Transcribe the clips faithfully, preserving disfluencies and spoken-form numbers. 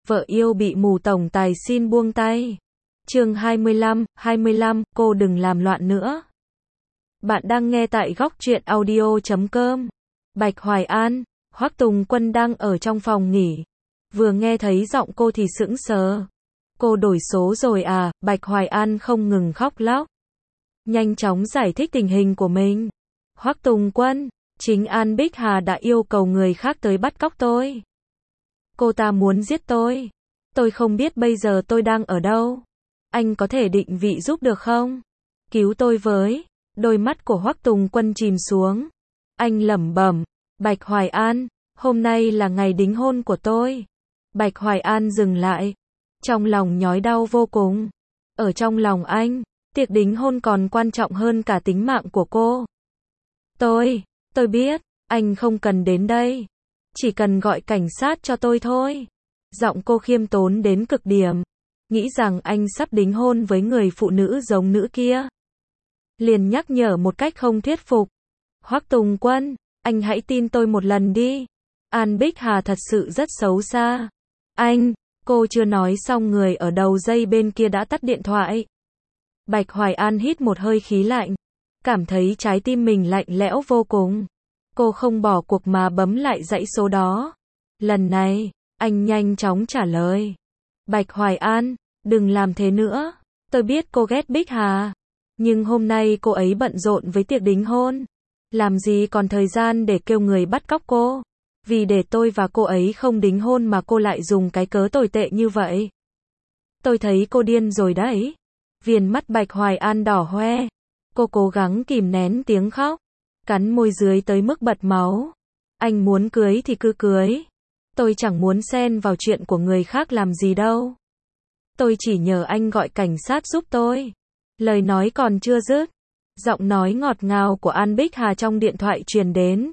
Vợ yêu bị mù tổng tài xin buông tay. Chương hai mươi lăm, hai mươi lăm, cô đừng làm loạn nữa. Bạn đang nghe tại góc truyện audio chấm com. Bạch Hoài An, Hoắc Tùng Quân đang ở trong phòng nghỉ. Vừa nghe thấy giọng cô thì sững sờ. Cô đổi số rồi à? Bạch Hoài An không ngừng khóc lóc. Nhanh chóng giải thích tình hình của mình. Hoắc Tùng Quân, chính An Bích Hà đã yêu cầu người khác tới bắt cóc tôi. Cô ta muốn giết tôi. Tôi không biết bây giờ tôi đang ở đâu. Anh có thể định vị giúp được không? Cứu tôi với. Đôi mắt của Hoắc Tùng Quân chìm xuống. Anh lẩm bẩm, Bạch Hoài An, hôm nay là ngày đính hôn của tôi. Bạch Hoài An dừng lại. Trong lòng nhói đau vô cùng. Ở trong lòng anh, tiệc đính hôn còn quan trọng hơn cả tính mạng của cô. Tôi, tôi biết, anh không cần đến đây. Chỉ cần gọi cảnh sát cho tôi thôi. Giọng cô khiêm tốn đến cực điểm. Nghĩ rằng anh sắp đính hôn với người phụ nữ giống nữ kia. Liền nhắc nhở một cách không thuyết phục. Hoắc Tùng Quân, anh hãy tin tôi một lần đi. An Bích Hà thật sự rất xấu xa. Anh, cô chưa nói xong người ở đầu dây bên kia đã tắt điện thoại. Bạch Hoài An hít một hơi khí lạnh. Cảm thấy trái tim mình lạnh lẽo vô cùng. Cô không bỏ cuộc mà bấm lại dãy số đó. Lần này, anh nhanh chóng trả lời. Bạch Hoài An, đừng làm thế nữa. Tôi biết cô ghét Bích Hà. Nhưng hôm nay cô ấy bận rộn với tiệc đính hôn. Làm gì còn thời gian để kêu người bắt cóc cô. Vì để tôi và cô ấy không đính hôn mà cô lại dùng cái cớ tồi tệ như vậy. Tôi thấy cô điên rồi đấy. Viền mắt Bạch Hoài An đỏ hoe. Cô cố gắng kìm nén tiếng khóc. Cắn môi dưới tới mức bật máu. Anh muốn cưới thì cứ cưới. Tôi chẳng muốn xen vào chuyện của người khác làm gì đâu. Tôi chỉ nhờ anh gọi cảnh sát giúp tôi. Lời nói còn chưa dứt. Giọng nói ngọt ngào của An Bích Hà trong điện thoại truyền đến.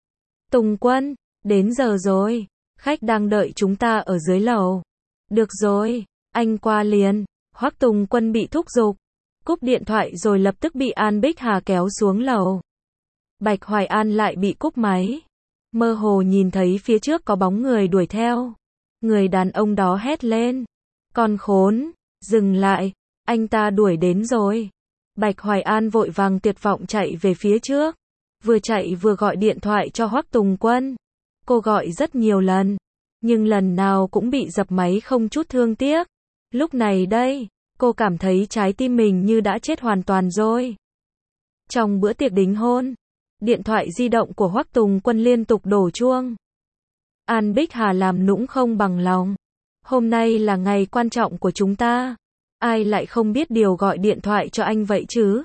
Tùng Quân, đến giờ rồi. Khách đang đợi chúng ta ở dưới lầu. Được rồi, anh qua liền. Hoắc Tùng Quân bị thúc giục. Cúp điện thoại rồi lập tức bị An Bích Hà kéo xuống lầu. Bạch Hoài An lại bị cúp máy. Mơ hồ nhìn thấy phía trước có bóng người đuổi theo. Người đàn ông đó hét lên. Con khốn, dừng lại, anh ta đuổi đến rồi. Bạch Hoài An vội vàng tuyệt vọng chạy về phía trước. Vừa chạy vừa gọi điện thoại cho Hoắc Tùng Quân. Cô gọi rất nhiều lần. Nhưng lần nào cũng bị dập máy không chút thương tiếc. Lúc này đây, cô cảm thấy trái tim mình như đã chết hoàn toàn rồi. Trong bữa tiệc đính hôn, điện thoại di động của Hoắc Tùng Quân liên tục đổ chuông. An Bích Hà làm nũng không bằng lòng. Hôm nay là ngày quan trọng của chúng ta. Ai lại không biết điều gọi điện thoại cho anh vậy chứ?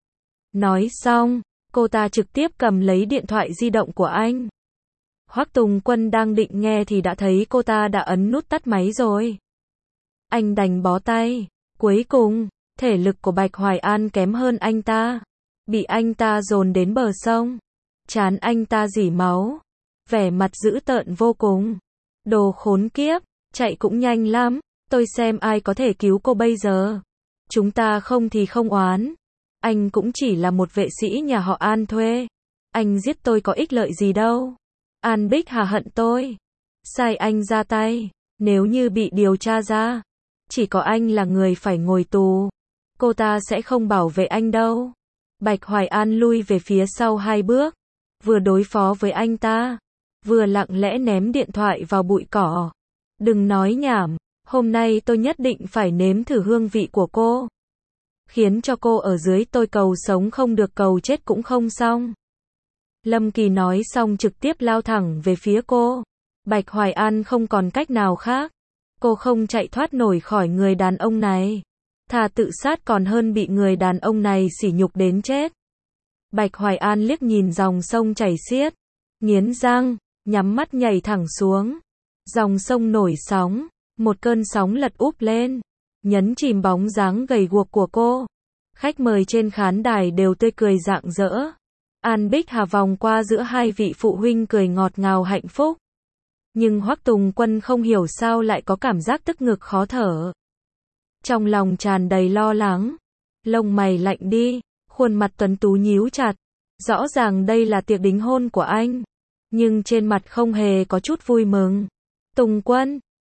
Nói xong, cô ta trực tiếp cầm lấy điện thoại di động của anh. Hoắc Tùng Quân đang định nghe thì đã thấy cô ta đã ấn nút tắt máy rồi. Anh đành bó tay. Cuối cùng, thể lực của Bạch Hoài An kém hơn anh ta. Bị anh ta dồn đến bờ sông. Trán anh ta rỉ máu. Vẻ mặt dữ tợn vô cùng. Đồ khốn kiếp, chạy cũng nhanh lắm. Tôi xem ai có thể cứu cô bây giờ. Chúng ta không thì không oán. Anh cũng chỉ là một vệ sĩ nhà họ An thuê. Anh giết tôi có ích lợi gì đâu. An Bích Hà hận tôi. Sai anh ra tay. Nếu như bị điều tra ra, chỉ có anh là người phải ngồi tù. Cô ta sẽ không bảo vệ anh đâu. Bạch Hoài An lui về phía sau hai bước. Vừa đối phó với anh ta, vừa lặng lẽ ném điện thoại vào bụi cỏ. Đừng nói nhảm. Hôm nay tôi nhất định phải nếm thử hương vị của cô. Khiến cho cô ở dưới tôi cầu sống không được cầu chết cũng không xong. Lâm Kỳ nói xong trực tiếp lao thẳng về phía cô. Bạch Hoài An không còn cách nào khác. Cô không chạy thoát nổi khỏi người đàn ông này. Thà tự sát còn hơn bị người đàn ông này sỉ nhục đến chết. Bạch Hoài An liếc nhìn dòng sông chảy xiết. Nghiến răng, nhắm mắt nhảy thẳng xuống. Dòng sông nổi sóng. Một cơn sóng lật úp lên. Nhấn chìm bóng dáng gầy guộc của cô. Khách mời trên khán đài đều tươi cười rạng rỡ. An Bích Hà vòng qua giữa hai vị phụ huynh cười ngọt ngào hạnh phúc. Nhưng Hoắc Tùng Quân không hiểu sao lại có cảm giác tức ngực khó thở. Trong lòng tràn đầy lo lắng. Lông mày lạnh đi. Khuôn mặt tuấn tú nhíu chặt. Rõ ràng đây là tiệc đính hôn của anh. Nhưng trên mặt không hề có chút vui mừng. Tùng Quân,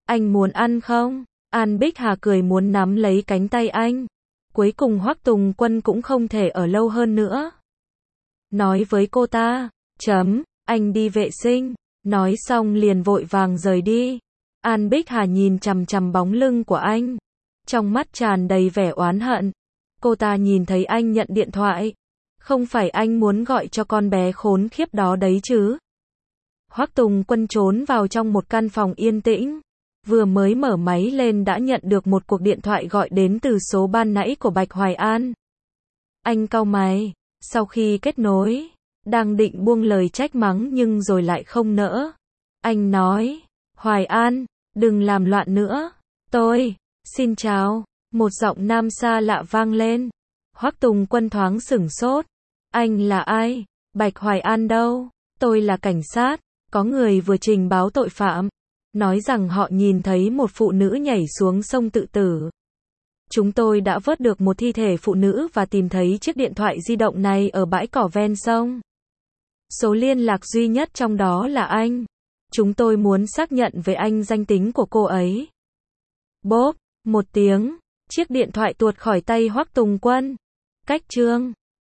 Anh muốn ăn không? An Bích Hà cười muốn nắm lấy cánh tay anh. Cuối cùng Hoắc Tùng Quân cũng không thể ở lâu hơn nữa. Nói với cô ta, chấm, anh đi vệ sinh. Nói xong liền vội vàng rời đi. An Bích Hà nhìn chằm chằm bóng lưng của anh. Trong mắt tràn đầy vẻ oán hận. Cô ta nhìn thấy anh nhận điện thoại. Không phải anh muốn gọi cho con bé khốn khiếp đó đấy chứ. Hoắc Tùng Quân trốn vào trong một căn phòng yên tĩnh. Vừa mới mở máy lên đã nhận được một cuộc điện thoại gọi đến từ số ban nãy của Bạch Hoài An. Anh cau mày, sau khi kết nối, đang định buông lời trách mắng nhưng rồi lại không nỡ. Anh nói, Hoài An, đừng làm loạn nữa. Tôi, xin chào, một giọng nam xa lạ vang lên. Hoắc Tùng Quân thoáng sửng sốt. Anh là ai? Bạch Hoài An đâu? Tôi là cảnh sát, có người vừa trình báo tội phạm. Nói rằng họ nhìn thấy một phụ nữ nhảy xuống sông tự tử. Chúng tôi đã vớt được một thi thể phụ nữ và tìm thấy chiếc điện thoại di động này ở bãi cỏ ven sông. Số liên lạc duy nhất trong đó là anh. Chúng tôi muốn xác nhận với anh danh tính của cô ấy. Bốp, một tiếng, chiếc điện thoại tuột khỏi tay Hoắc Tùng Quân. Cách chương